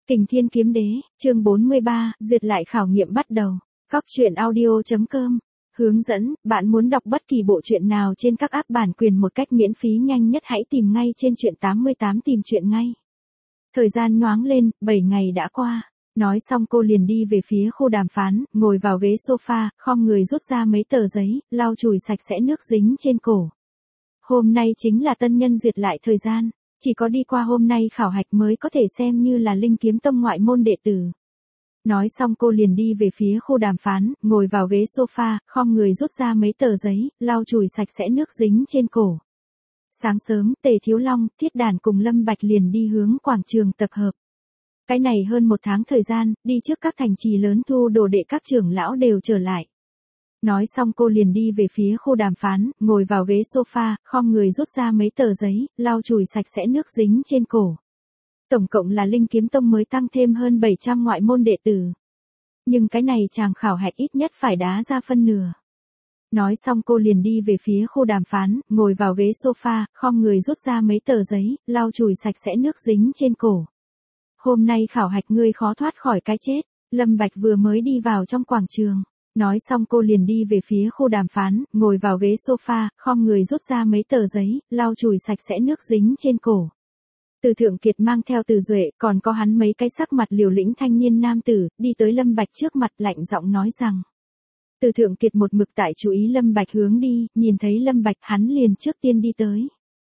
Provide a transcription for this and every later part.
Kình Thiên Kiếm Đế, chương 43, duyệt lại khảo nghiệm bắt đầu. Cóc truyện audio.com. Hướng dẫn, bạn muốn đọc bất kỳ bộ truyện nào trên các app bản quyền một cách miễn phí nhanh nhất hãy tìm ngay trên truyện 88 tìm truyện ngay. Thời gian nhoáng lên, 7 ngày đã qua. Nói xong cô liền đi về phía khu đàm phán, ngồi vào ghế sofa, khom người rút ra mấy tờ giấy, lau chùi sạch sẽ nước dính trên cổ. Hôm nay chính là tân nhân duyệt lại thời gian. Chỉ có đi qua hôm nay khảo hạch mới có thể xem như là Linh Kiếm Tông ngoại môn đệ tử. Nói xong cô liền đi về phía khu đàm phán, ngồi vào ghế sofa, khom người rút ra mấy tờ giấy, lau chùi sạch sẽ nước dính trên cổ. Sáng sớm, Tề Thiếu Long, Thiết Đàn cùng Lâm Bạch liền đi hướng quảng trường tập hợp. Cái này hơn một tháng thời gian, đi trước các thành trì lớn thu đồ đệ các trưởng lão đều trở lại. Nói xong cô liền đi về phía khu đàm phán, ngồi vào ghế sofa, khom người rút ra mấy tờ giấy, lau chùi sạch sẽ nước dính trên cổ. Tổng cộng là Linh Kiếm Tông mới tăng thêm hơn 700 ngoại môn đệ tử. Nhưng cái này chàng khảo hạch ít nhất phải đá ra phân nửa. Nói xong cô liền đi về phía khu đàm phán, ngồi vào ghế sofa, khom người rút ra mấy tờ giấy, lau chùi sạch sẽ nước dính trên cổ. Hôm nay khảo hạch ngươi khó thoát khỏi cái chết, Lâm Bạch vừa mới đi vào trong quảng trường. Nói xong cô liền đi về phía khu đàm phán, ngồi vào ghế sofa, khom người rút ra mấy tờ giấy, lau chùi sạch sẽ nước dính trên cổ. Từ Thượng Kiệt mang theo Từ Duệ, còn có hắn mấy cái sắc mặt liều lĩnh thanh niên nam tử, đi tới Lâm Bạch trước mặt lạnh giọng nói rằng. Từ Thượng Kiệt một mực tại chú ý Lâm Bạch hướng đi, nhìn thấy Lâm Bạch hắn liền trước tiên đi tới.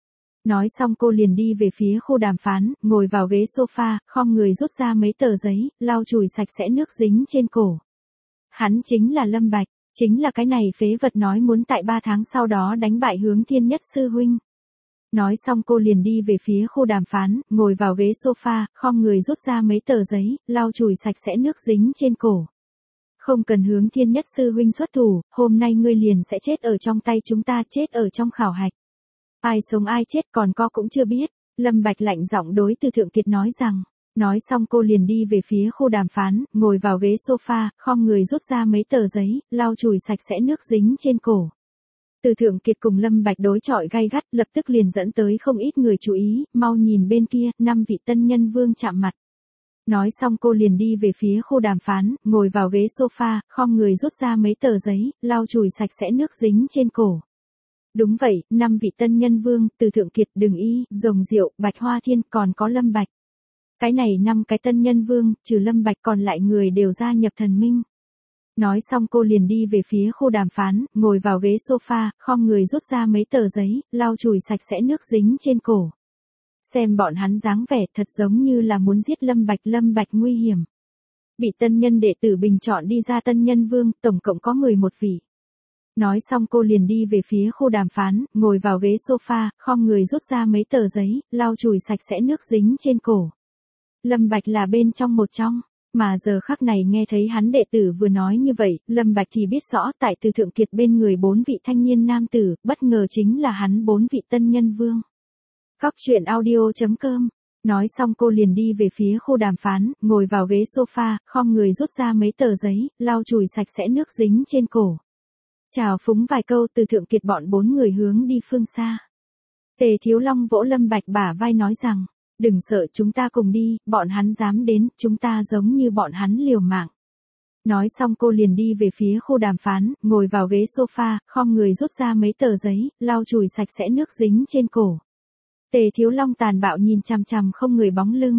Nói xong cô liền đi về phía khu đàm phán, ngồi vào ghế sofa, khom người rút ra mấy tờ giấy, lau chùi sạch sẽ nước dính trên cổ. Hắn chính là Lâm Bạch, chính là cái này phế vật nói muốn tại 3 tháng sau đó đánh bại Hướng Thiên Nhất sư huynh. Nói xong cô liền đi về phía khu đàm phán, ngồi vào ghế sofa, khom người rút ra mấy tờ giấy, lau chùi sạch sẽ nước dính trên cổ. Không cần Hướng Thiên Nhất sư huynh xuất thủ, hôm nay ngươi liền sẽ chết ở trong tay chúng ta, chết ở trong khảo hạch. Ai sống ai chết còn co cũng chưa biết, Lâm Bạch lạnh giọng đối Từ Thượng Kiệt nói rằng. Nói xong cô liền đi về phía khu đàm phán, ngồi vào ghế sofa, khom người rút ra mấy tờ giấy, lau chùi sạch sẽ nước dính trên cổ. Từ Thượng Kiệt cùng Lâm Bạch đối chọi gay gắt, lập tức liền dẫn tới không ít người chú ý, mau nhìn bên kia, 5 vị tân nhân vương chạm mặt. Nói xong cô liền đi về phía khu đàm phán, ngồi vào ghế sofa, khom người rút ra mấy tờ giấy, lau chùi sạch sẽ nước dính trên cổ. Đúng vậy, 5 vị tân nhân vương, Từ Thượng Kiệt, Đừng Y, Rồng Diệu, Bạch Hoa Thiên, còn có Lâm Bạch. Cái này 5 cái tân nhân vương, trừ Lâm Bạch còn lại người đều gia nhập thần minh. Nói xong cô liền đi về phía khu đàm phán, ngồi vào ghế sofa, khom người rút ra mấy tờ giấy, lau chùi sạch sẽ nước dính trên cổ. Xem bọn hắn dáng vẻ thật giống như là muốn giết Lâm Bạch nguy hiểm. Bị tân nhân đệ tử bình chọn đi ra tân nhân vương, tổng cộng có 11 vị. Nói xong cô liền đi về phía khu đàm phán, ngồi vào ghế sofa, khom người rút ra mấy tờ giấy, lau chùi sạch sẽ nước dính trên cổ. Lâm Bạch là bên trong một trong, mà giờ khắc này nghe thấy hắn đệ tử vừa nói như vậy, Lâm Bạch thì biết rõ tại Từ Thượng Kiệt bên người 4 vị thanh niên nam tử, bất ngờ chính là hắn 4 vị tân nhân vương. Cóc truyện audio.com. Nói xong cô liền đi về phía khu đàm phán, ngồi vào ghế sofa, khom người rút ra mấy tờ giấy, lau chùi sạch sẽ nước dính trên cổ. Chào phúng vài câu, Từ Thượng Kiệt bọn 4 người hướng đi phương xa. Tề Thiếu Long vỗ Lâm Bạch bả vai nói rằng. Đừng sợ, chúng ta cùng đi, bọn hắn dám đến, chúng ta giống như bọn hắn liều mạng. Nói xong cô liền đi về phía khu đàm phán, ngồi vào ghế sofa, khom người rút ra mấy tờ giấy, lau chùi sạch sẽ nước dính trên cổ. Tề Thiếu Long tàn bạo nhìn chằm chằm không người bóng lưng.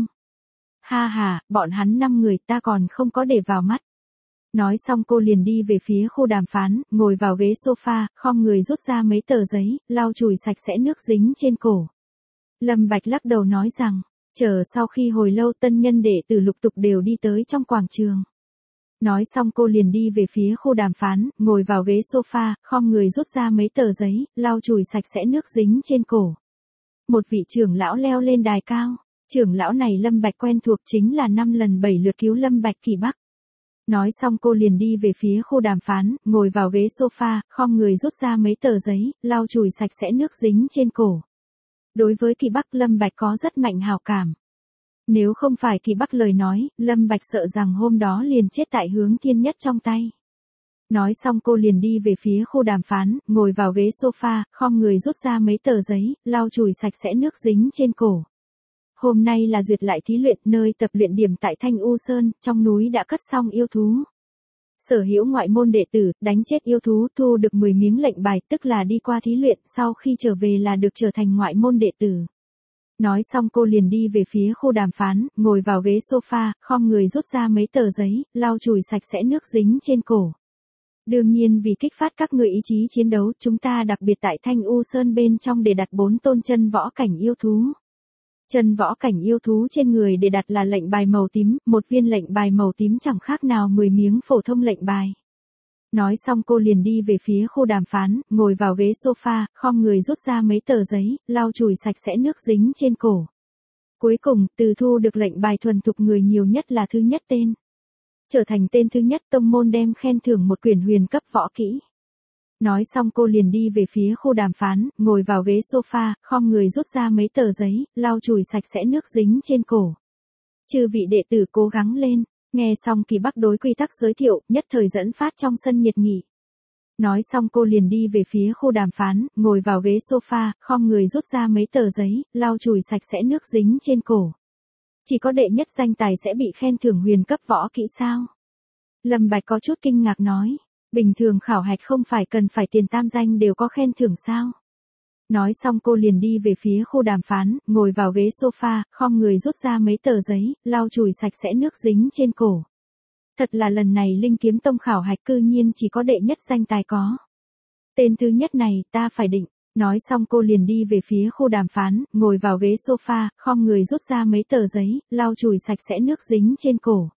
Ha ha, bọn hắn 5 người ta còn không có để vào mắt. Nói xong cô liền đi về phía khu đàm phán, ngồi vào ghế sofa, khom người rút ra mấy tờ giấy, lau chùi sạch sẽ nước dính trên cổ. Lâm Bạch lắc đầu nói rằng, chờ sau khi hồi lâu tân nhân đệ tử lục tục đều đi tới trong quảng trường. Nói xong cô liền đi về phía khu đàm phán, ngồi vào ghế sofa, khom người rút ra mấy tờ giấy, lau chùi sạch sẽ nước dính trên cổ. Một vị trưởng lão leo lên đài cao, trưởng lão này Lâm Bạch quen thuộc chính là 5 lần 7 lượt cứu Lâm Bạch kỳ Bắc. Nói xong cô liền đi về phía khu đàm phán, ngồi vào ghế sofa, khom người rút ra mấy tờ giấy, lau chùi sạch sẽ nước dính trên cổ. Đối với Kỳ Bắc Lâm Bạch có rất mạnh hào cảm. Nếu không phải Kỳ Bắc lời nói, Lâm Bạch sợ rằng hôm đó liền chết tại Hướng Thiên Nhất trong tay. Nói xong cô liền đi về phía khu đàm phán, ngồi vào ghế sofa, khom người rút ra mấy tờ giấy, lau chùi sạch sẽ nước dính trên cổ. Hôm nay là duyệt lại thí luyện, nơi tập luyện điểm tại Thanh U Sơn, trong núi đã cất xong yêu thú. Sở hữu ngoại môn đệ tử, đánh chết yêu thú, thu được 10 miếng lệnh bài, tức là đi qua thí luyện, sau khi trở về là được trở thành ngoại môn đệ tử. Nói xong cô liền đi về phía khu đàm phán, ngồi vào ghế sofa, khom người rút ra mấy tờ giấy, lau chùi sạch sẽ nước dính trên cổ. Đương nhiên vì kích phát các người ý chí chiến đấu, chúng ta đặc biệt tại Thanh U Sơn bên trong để đặt 4 tôn chân võ cảnh yêu thú. Chân võ cảnh yêu thú trên người để đặt là lệnh bài màu tím, một viên lệnh bài màu tím chẳng khác nào 10 miếng phổ thông lệnh bài. Nói xong cô liền đi về phía khu đàm phán, ngồi vào ghế sofa, khom người rút ra mấy tờ giấy, lau chùi sạch sẽ nước dính trên cổ. Cuối cùng, từ thu được lệnh bài thuần thục người nhiều nhất là thứ nhất tên. Trở thành tên thứ nhất, tông môn đem khen thưởng một quyển huyền cấp võ kỹ. Nói xong cô liền đi về phía khu đàm phán, ngồi vào ghế sofa, khom người rút ra mấy tờ giấy, lau chùi sạch sẽ nước dính trên cổ. Chư vị đệ tử cố gắng lên, nghe xong Kỳ Bắc đối quy tắc giới thiệu, nhất thời dẫn phát trong sân nhiệt nghị. Nói xong cô liền đi về phía khu đàm phán, ngồi vào ghế sofa, khom người rút ra mấy tờ giấy, lau chùi sạch sẽ nước dính trên cổ. Chỉ có đệ nhất danh tài sẽ bị khen thưởng huyền cấp võ kỹ sao? Lâm Bạch có chút kinh ngạc nói. Bình thường khảo hạch không phải cần phải tiền tam danh đều có khen thưởng sao? Nói xong cô liền đi về phía khu đàm phán, ngồi vào ghế sofa, khom người rút ra mấy tờ giấy, lau chùi sạch sẽ nước dính trên cổ. Thật là lần này Linh Kiếm Tông khảo hạch cư nhiên chỉ có đệ nhất danh tài có. Tên thứ nhất này ta phải định. Nói xong cô liền đi về phía khu đàm phán, ngồi vào ghế sofa, khom người rút ra mấy tờ giấy, lau chùi sạch sẽ nước dính trên cổ.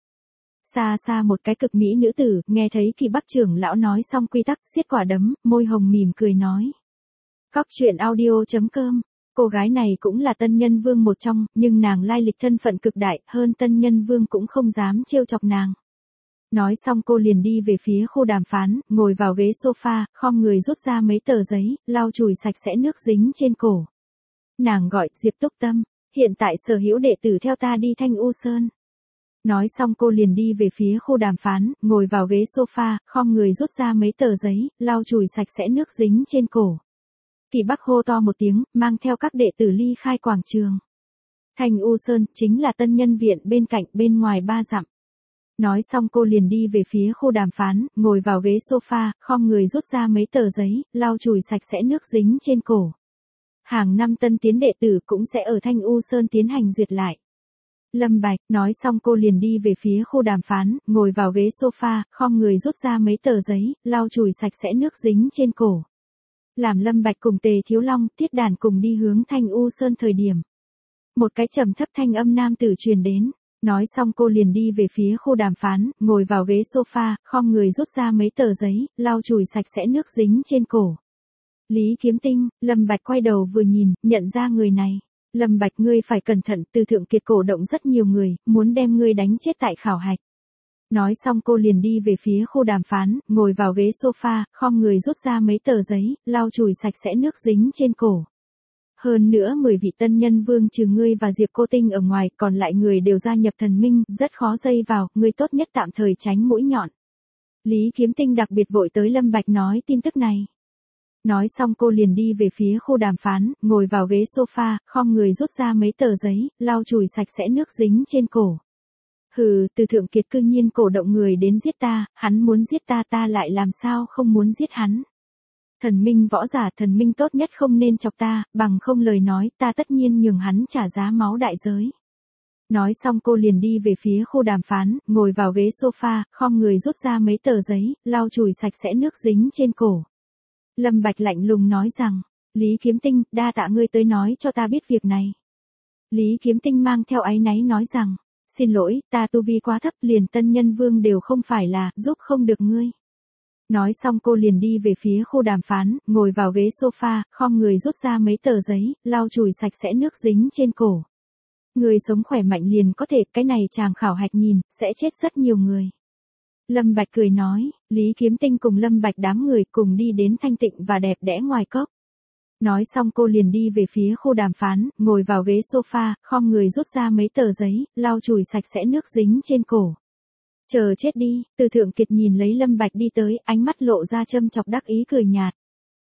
Xa xa một cái cực mỹ nữ tử, nghe thấy Kỳ Bắc trưởng lão nói xong quy tắc, siết quả đấm, môi hồng mỉm cười nói. Cóc truyện audio.com. Cô gái này cũng là Tân Nhân Vương một trong, nhưng nàng lai lịch thân phận cực đại, hơn Tân Nhân Vương cũng không dám trêu chọc nàng. Nói xong cô liền đi về phía khu đàm phán, ngồi vào ghế sofa, khom người rút ra mấy tờ giấy, lau chùi sạch sẽ nước dính trên cổ. Nàng gọi Diệp Túc Tâm, hiện tại sở hữu đệ tử theo ta đi Thanh U Sơn. Nói xong cô liền đi về phía khu đàm phán, ngồi vào ghế sofa, khom người rút ra mấy tờ giấy, lau chùi sạch sẽ nước dính trên cổ. Kỳ Bắc hô to một tiếng, mang theo các đệ tử ly khai quảng trường. Thanh U Sơn chính là Tân Nhân Viện bên cạnh, bên ngoài 3 dặm. Nói xong cô liền đi về phía khu đàm phán, ngồi vào ghế sofa, khom người rút ra mấy tờ giấy, lau chùi sạch sẽ nước dính trên cổ. Hàng năm tân tiến đệ tử cũng sẽ ở Thanh U Sơn tiến hành duyệt lại. Lâm Bạch, nói xong cô liền đi về phía khu đàm phán, ngồi vào ghế sofa, khom người rút ra mấy tờ giấy, lau chùi sạch sẽ nước dính trên cổ. Làm Lâm Bạch cùng Tề Thiếu Long, Tiết Đàn cùng đi hướng Thanh U Sơn thời điểm. Một cái trầm thấp thanh âm nam tử truyền đến. Nói xong cô liền đi về phía khu đàm phán, ngồi vào ghế sofa, khom người rút ra mấy tờ giấy, lau chùi sạch sẽ nước dính trên cổ. Lý Kiếm Tinh, Lâm Bạch quay đầu vừa nhìn, nhận ra người này. Lâm Bạch ngươi phải cẩn thận, Từ Thượng Kiệt cổ động rất nhiều người, muốn đem ngươi đánh chết tại khảo hạch. Nói xong cô liền đi về phía khu đàm phán, ngồi vào ghế sofa, khom người rút ra mấy tờ giấy, lau chùi sạch sẽ nước dính trên cổ. Hơn nữa 10 vị Tân Nhân Vương trừ ngươi và Diệp Cô Tinh ở ngoài, còn lại người đều gia nhập thần minh, rất khó dây vào, ngươi tốt nhất tạm thời tránh mũi nhọn. Lý Kiếm Tinh đặc biệt vội tới Lâm Bạch nói tin tức này. Nói xong cô liền đi về phía khu đàm phán, ngồi vào ghế sofa, khom người rút ra mấy tờ giấy, lau chùi sạch sẽ nước dính trên cổ. Hừ, Từ Thượng Kiệt cư nhiên cổ động người đến giết ta, hắn muốn giết ta, ta lại làm sao không muốn giết hắn. Thần minh võ giả, thần minh tốt nhất không nên chọc ta, bằng không lời nói, ta tất nhiên nhường hắn trả giá máu đại giới. Nói xong cô liền đi về phía khu đàm phán, ngồi vào ghế sofa, khom người rút ra mấy tờ giấy, lau chùi sạch sẽ nước dính trên cổ. Lâm Bạch lạnh lùng nói rằng, Lý Kiếm Tinh, đa tạ ngươi tới nói cho ta biết việc này. Lý Kiếm Tinh mang theo áy náy nói rằng, xin lỗi, ta tu vi quá thấp, liền Tân Nhân Vương đều không phải là, giúp không được ngươi. Nói xong cô liền đi về phía khu đàm phán, ngồi vào ghế sofa, khom người rút ra mấy tờ giấy, lau chùi sạch sẽ nước dính trên cổ. Người sống khỏe mạnh liền có thể, cái này chàng khảo hạch nhìn, sẽ chết rất nhiều người. Lâm Bạch cười nói, Lý Kiếm Tinh cùng Lâm Bạch đám người cùng đi đến thanh tịnh và đẹp đẽ ngoài cốc. Nói xong cô liền đi về phía khu đàm phán, ngồi vào ghế sofa, khom người rút ra mấy tờ giấy, lau chùi sạch sẽ nước dính trên cổ. Chờ chết đi, Từ Thượng Kiệt nhìn lấy Lâm Bạch đi tới, ánh mắt lộ ra châm chọc đắc ý cười nhạt.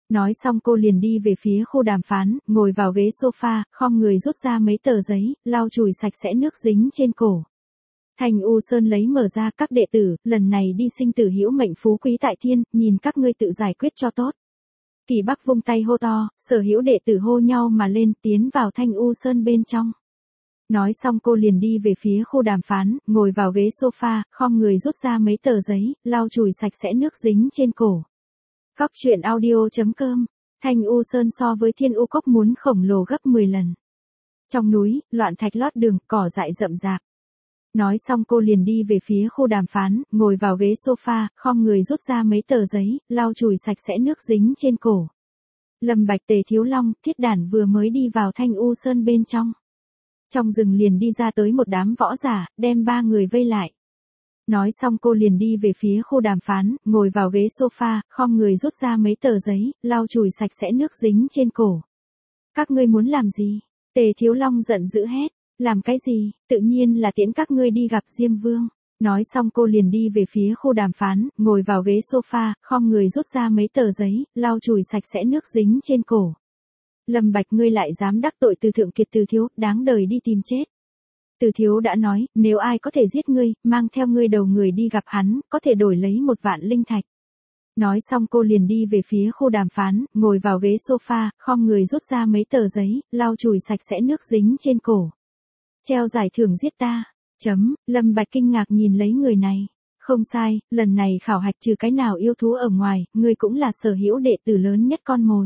Nói xong cô liền đi về phía khu đàm phán, ngồi vào ghế sofa, khom người rút ra mấy tờ giấy, lau chùi sạch sẽ nước dính trên cổ. Thanh U Sơn lấy mở ra, các đệ tử, lần này đi sinh tử hữu mệnh phú quý tại thiên, nhìn các ngươi tự giải quyết cho tốt. Kỳ Bắc vung tay hô to, sở hữu đệ tử hô nhau mà lên, tiến vào Thanh U Sơn bên trong. Nói xong cô liền đi về phía khu đàm phán, ngồi vào ghế sofa, khom người rút ra mấy tờ giấy, lau chùi sạch sẽ nước dính trên cổ. Góc truyện audio.com. Thanh U Sơn so với Thiên U Cốc muốn khổng lồ gấp 10 lần. Trong núi, loạn thạch lót đường, cỏ dại rậm rạp. Nói xong cô liền đi về phía khu đàm phán, ngồi vào ghế sofa, khom người rút ra mấy tờ giấy, lau chùi sạch sẽ nước dính trên cổ. Lâm Bạch, Tề Thiếu Long, Thiết Đản vừa mới đi vào Thanh U Sơn bên trong. Trong rừng liền đi ra tới một đám võ giả, đem 3 người vây lại. Nói xong cô liền đi về phía khu đàm phán, ngồi vào ghế sofa, khom người rút ra mấy tờ giấy, lau chùi sạch sẽ nước dính trên cổ. Các ngươi muốn làm gì? Tề Thiếu Long giận dữ hét. Làm cái gì? Tự nhiên là tiễn các ngươi đi gặp Diêm Vương. Nói xong cô liền đi về phía khu đàm phán, ngồi vào ghế sofa, khom người rút ra mấy tờ giấy, lau chùi sạch sẽ nước dính trên cổ. Lâm Bạch, ngươi lại dám đắc tội Từ Thượng Kiệt Từ Thiếu, đáng đời đi tìm chết. Từ Thiếu đã nói, nếu ai có thể giết ngươi, mang theo ngươi đầu người đi gặp hắn, có thể đổi lấy 1 vạn linh thạch. Nói xong cô liền đi về phía khu đàm phán, ngồi vào ghế sofa, khom người rút ra mấy tờ giấy, lau chùi sạch sẽ nước dính trên cổ. Treo giải thưởng giết ta. Lâm Bạch kinh ngạc nhìn lấy người này. Không sai, lần này khảo hạch trừ cái nào yêu thú ở ngoài, ngươi cũng là sở hữu đệ tử lớn nhất con mồi.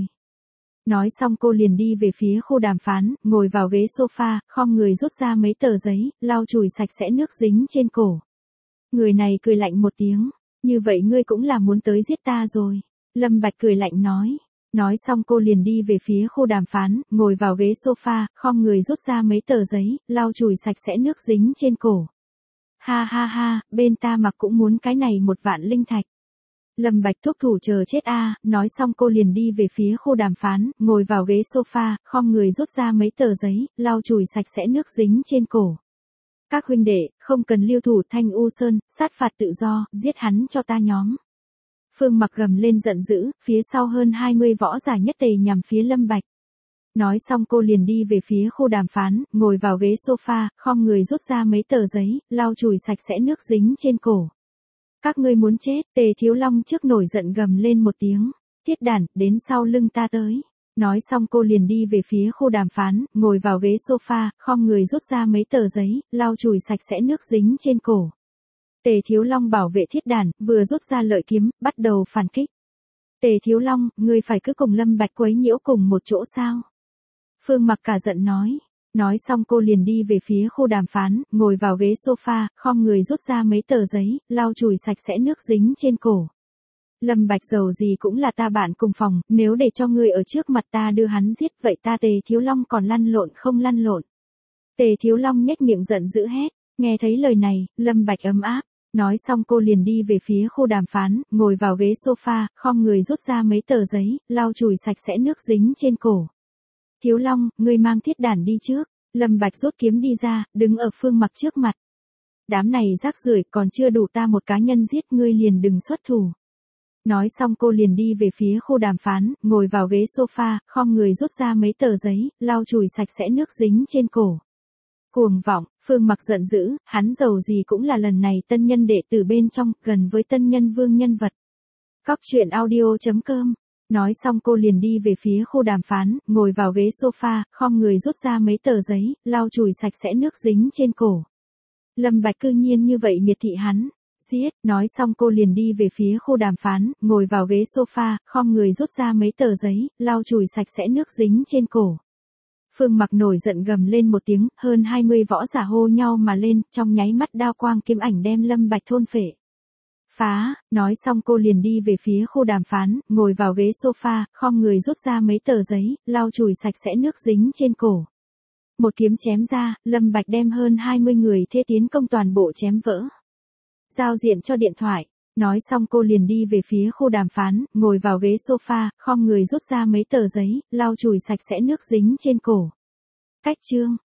Nói xong cô liền đi về phía khu đàm phán, ngồi vào ghế sofa, khom người rút ra mấy tờ giấy, lau chùi sạch sẽ nước dính trên cổ. Người này cười lạnh một tiếng, như vậy ngươi cũng là muốn tới giết ta rồi. Lâm Bạch cười lạnh nói. Nói xong cô liền đi về phía khu đàm phán, ngồi vào ghế sofa, khom người rút ra mấy tờ giấy, lau chùi sạch sẽ nước dính trên cổ. Ha ha ha, bên ta mặc cũng muốn cái này 1 vạn linh thạch. Lâm Bạch thúc thủ chờ chết a. Nói xong cô liền đi về phía khu đàm phán, ngồi vào ghế sofa, khom người rút ra mấy tờ giấy, lau chùi sạch sẽ nước dính trên cổ. Các huynh đệ, không cần lưu thủ, Thanh U Sơn, sát phạt tự do, giết hắn cho ta nhóm. Phương Mặc gầm lên giận dữ, phía sau hơn 20 võ giả nhất tề nhằm phía Lâm Bạch. Nói xong cô liền đi về phía khu đàm phán, ngồi vào ghế sofa, khom người rút ra mấy tờ giấy, lau chùi sạch sẽ nước dính trên cổ. Các ngươi muốn chết, Tề Thiếu Long trước nổi giận gầm lên một tiếng. Thiết Đản, đến sau lưng ta tới. Nói xong cô liền đi về phía khu đàm phán, ngồi vào ghế sofa, khom người rút ra mấy tờ giấy, lau chùi sạch sẽ nước dính trên cổ. Tề Thiếu Long bảo vệ Thiết Đản, vừa rút ra lợi kiếm, bắt đầu phản kích. Tề Thiếu Long, ngươi phải cứ cùng Lâm Bạch quấy nhiễu cùng một chỗ sao? Phương Mặc cả giận nói. Nói xong cô liền đi về phía khu đàm phán, ngồi vào ghế sofa, khom người rút ra mấy tờ giấy, lau chùi sạch sẽ nước dính trên cổ. Lâm Bạch dầu gì cũng là ta bạn cùng phòng, nếu để cho ngươi ở trước mặt ta đưa hắn giết, vậy ta Tề Thiếu Long còn lăn lộn không lăn lộn. Tề Thiếu Long nhếch miệng giận dữ hét. Nghe thấy lời này, Lâm Bạch ấm áp. Nói xong cô liền đi về phía khu đàm phán, ngồi vào ghế sofa, khom người rút ra mấy tờ giấy, lau chùi sạch sẽ nước dính trên cổ. Thiếu Long, ngươi mang Thiết Đản đi trước. Lâm Bạch rút kiếm đi ra, đứng ở Phương Mặc trước mặt. Đám này rác rưởi, còn chưa đủ ta một cá nhân giết, ngươi liền đừng xuất thủ. Nói xong cô liền đi về phía khu đàm phán, ngồi vào ghế sofa, khom người rút ra mấy tờ giấy, lau chùi sạch sẽ nước dính trên cổ. Cuồng vọng, Phương Mặc giận dữ, hắn dầu gì cũng là lần này tân nhân đệ tử bên trong, gần với tân nhân vương nhân vật. Góc truyện audio.com. Nói xong cô liền đi về phía khu đàm phán, ngồi vào ghế sofa, khom người rút ra mấy tờ giấy, lau chùi sạch sẽ nước dính trên cổ. Lâm Bạch cư nhiên như vậy miệt thị hắn. Giết, nói xong cô liền đi về phía khu đàm phán, ngồi vào ghế sofa, khom người rút ra mấy tờ giấy, lau chùi sạch sẽ nước dính trên cổ. Phương Mặc nổi giận gầm lên một tiếng, hơn 20 võ giả hô nhau mà lên, trong nháy mắt đao quang kiếm ảnh đem Lâm Bạch thôn phệ. Phá, nói xong cô liền đi về phía khu đàm phán, ngồi vào ghế sofa, khom người rút ra mấy tờ giấy, lau chùi sạch sẽ nước dính trên cổ. Một kiếm chém ra, Lâm Bạch đem hơn 20 người thế tiến công toàn bộ chém vỡ. Giao diện cho điện thoại. Nói xong cô liền đi về phía khu đàm phán, ngồi vào ghế sofa, khom người rút ra mấy tờ giấy, lau chùi sạch sẽ nước dính trên cổ. Cách chương.